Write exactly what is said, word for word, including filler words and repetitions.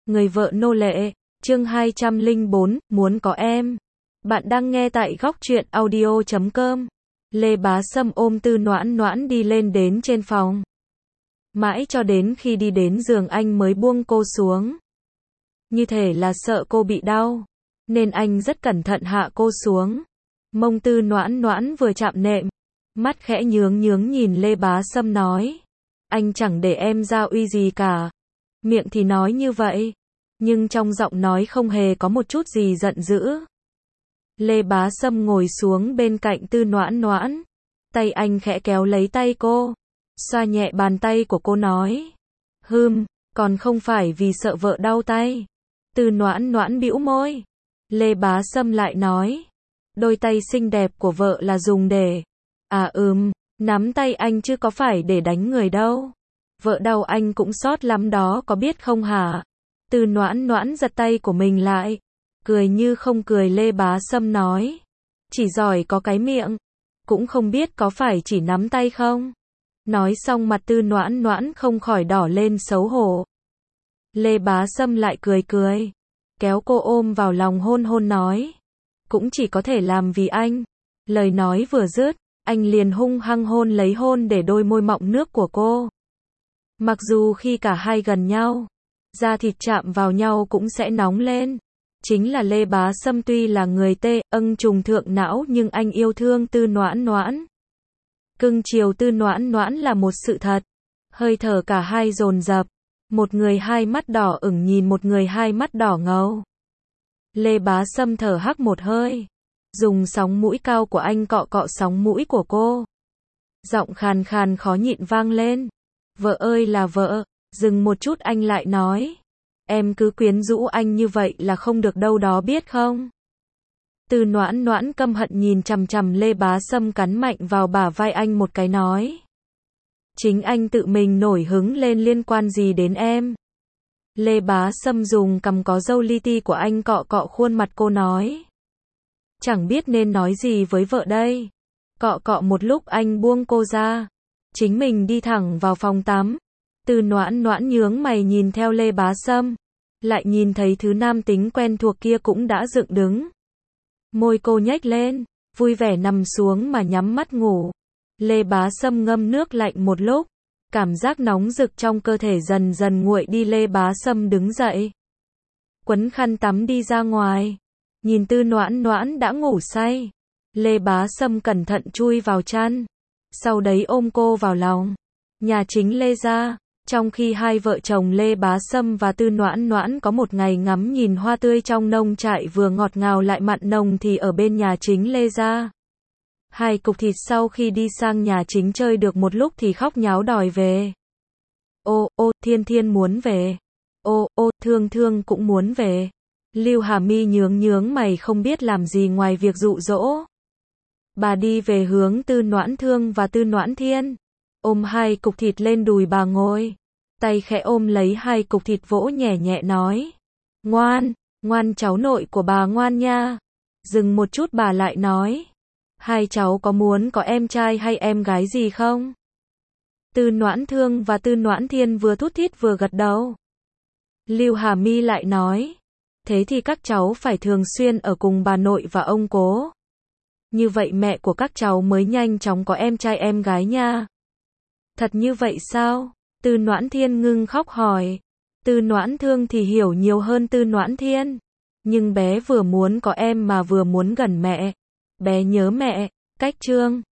Người vợ nô lệ, chương hai trăm lẻ bốn, muốn có em. Bạn đang nghe tại góc truyện audio chấm com. Lê Bá Sâm ôm Tư Noãn Noãn đi lên đến trên phòng. Mãi cho đến khi đi đến giường anh mới buông cô xuống. Như thể là sợ cô bị đau, nên anh rất cẩn thận hạ cô xuống. Mông Tư Noãn Noãn vừa chạm nệm, mắt khẽ nhướng nhướng nhìn Lê Bá Sâm nói. Anh chẳng để em ra uy gì cả. Miệng thì nói như vậy, nhưng trong giọng nói không hề có một chút gì giận dữ. Lê Bá Sâm ngồi xuống bên cạnh Tư Noãn Noãn. Tay anh khẽ kéo lấy tay cô, xoa nhẹ bàn tay của cô nói. Hừm, còn không phải vì sợ vợ đau tay. Tư Noãn Noãn bĩu môi. Lê Bá Sâm lại nói. Đôi tay xinh đẹp của vợ là dùng để... À ừm, nắm tay anh chứ có phải để đánh người đâu. Vợ đau anh cũng sót lắm đó có biết không hả? Tư Noãn Noãn giật tay của mình lại. Cười như không cười. Lê Bá Sâm nói. Chỉ giỏi có cái miệng, cũng không biết có phải chỉ nắm tay không? Nói xong mặt Tư Noãn Noãn không khỏi đỏ lên xấu hổ. Lê Bá Sâm lại cười cười, kéo cô ôm vào lòng hôn hôn nói. Cũng chỉ có thể làm vì anh. Lời nói vừa dứt, anh liền hung hăng hôn lấy hôn để đôi môi mọng nước của cô. Mặc dù khi cả hai gần nhau, da thịt chạm vào nhau cũng sẽ nóng lên. Chính là Lê Bá Sâm tuy là người tê, âng trùng thượng não nhưng anh yêu thương Tư Noãn Noãn. Cưng chiều Tư Noãn Noãn là một sự thật. Hơi thở cả hai dồn dập. Một người hai mắt đỏ ửng nhìn một người hai mắt đỏ ngầu. Lê Bá Sâm thở hắc một hơi, dùng sóng mũi cao của anh cọ cọ sóng mũi của cô. Giọng khàn khàn khó nhịn vang lên. Vợ ơi là vợ. Dừng một chút anh lại nói. Em cứ quyến rũ anh như vậy là không được đâu đó biết không? Tư Noãn Noãn căm hận nhìn chằm chằm Lê Bá Sâm cắn mạnh vào bả vai anh một cái nói. Chính anh tự mình nổi hứng lên liên quan gì đến em? Lê Bá Sâm dùng cằm có râu li ti của anh cọ cọ khuôn mặt cô nói. Chẳng biết nên nói gì với vợ đây. Cọ cọ một lúc anh buông cô ra. Chính mình đi thẳng vào phòng tắm. Tư Noãn Noãn nhướng mày nhìn theo Lê Bá Sâm. Lại nhìn thấy thứ nam tính quen thuộc kia cũng đã dựng đứng. Môi cô nhếch lên, vui vẻ nằm xuống mà nhắm mắt ngủ. Lê Bá Sâm ngâm nước lạnh một lúc. Cảm giác nóng rực trong cơ thể dần dần nguội đi. Lê Bá Sâm đứng dậy, quấn khăn tắm đi ra ngoài. Nhìn Tư Noãn Noãn đã ngủ say, Lê Bá Sâm cẩn thận chui vào chăn. Sau đấy ôm cô vào lòng. Nhà chính Lê gia. Trong khi hai vợ chồng Lê Bá Sâm và Tư Noãn Noãn có một ngày ngắm nhìn hoa tươi trong nông trại vừa ngọt ngào lại mặn nồng thì ở bên nhà chính Lê gia. Hai cục thịt sau khi đi sang nhà chính chơi được một lúc thì khóc nháo đòi về. Ô, ô, Thiên Thiên muốn về. Ô, ô, Thương Thương cũng muốn về. Lưu Hà Mi nhướng nhướng mày không biết làm gì ngoài việc dụ dỗ. Bà đi về hướng Tư Noãn Thương và Tư Noãn Thiên. Ôm hai cục thịt lên đùi bà ngồi. Tay khẽ ôm lấy hai cục thịt vỗ nhẹ nhẹ nói. Ngoan, ngoan cháu nội của bà ngoan nha. Dừng một chút bà lại nói. Hai cháu có muốn có em trai hay em gái gì không? Tư Noãn Thương và Tư Noãn Thiên vừa thút thít vừa gật đầu. Lưu Hà Mi lại nói. Thế thì các cháu phải thường xuyên ở cùng bà nội và ông cố. Như vậy mẹ của các cháu mới nhanh chóng có em trai em gái nha. Thật như vậy sao? Tư Noãn Thiên ngưng khóc hỏi. Tư Noãn Thương thì hiểu nhiều hơn Tư Noãn Thiên. Nhưng bé vừa muốn có em mà vừa muốn gần mẹ. Bé nhớ mẹ. Cách chương